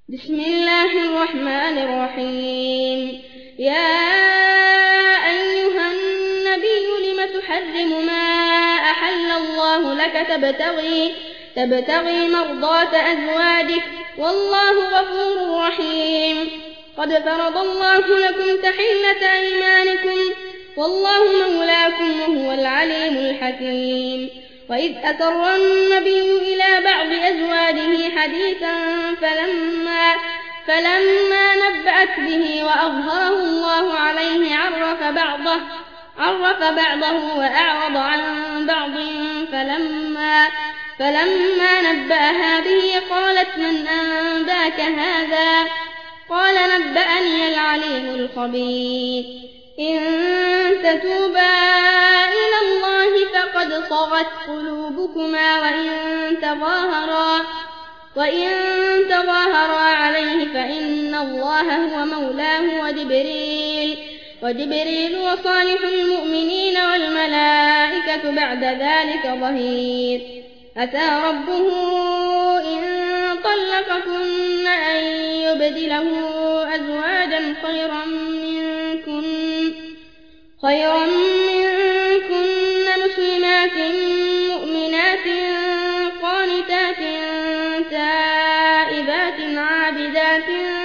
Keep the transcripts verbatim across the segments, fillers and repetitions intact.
بسم الله الرحمن الرحيم. يا أيها النبي لم تحرم ما أحل الله لك تبتغي, تبتغي مرضات أزواجك والله غفور رحيم. قد فرض الله لكم تحلة أيمانكم والله مولاكم وهو العليم الحكيم. وإذ أسر النبي إلى بعض أزواجه حديثا فلما, فلما نبأت به وأظهره الله عليه عرف بعضه, عرف بعضه وأعرض عن بعض فلما, فلما نبأها به قالت من أنباك هذا؟ قال نبأني العليم الخبير. إن تتوبا إلى الله فقد صغت قلوبكما وإن تظاهرا, وإن تظاهرا عليه فإن الله هو مولاه وجبريل, وجبريل وصالح المؤمنين والملائكة بعد ذلك ظهير. أتى ربه إن طلقكن أن يبدله أزواجا خيرا منكن, خيرا منكن مسلمات مؤمنات قانتات تائبات عابدات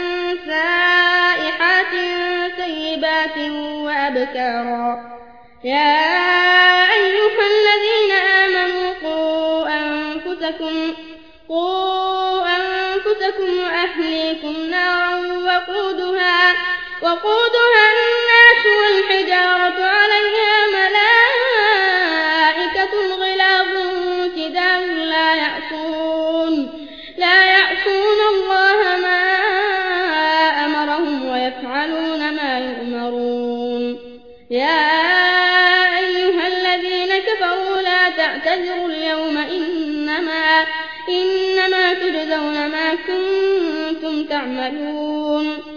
سائحات ثيبات وأبكارا. يا أيها الذين آمنوا قوا أنفسكم, قوا أنفسكم وأهليكم نارا وقودها, وقودها الناس والحجارة عليها ملائكة غلاظ شداد لا يعصون, لا يعصون الله ما أمرهم ويفعلون ما يؤمرون. يا أيها الذين كفروا لا تعتذروا اليوم إنما, إنما تجزون ما كنتم تعملون.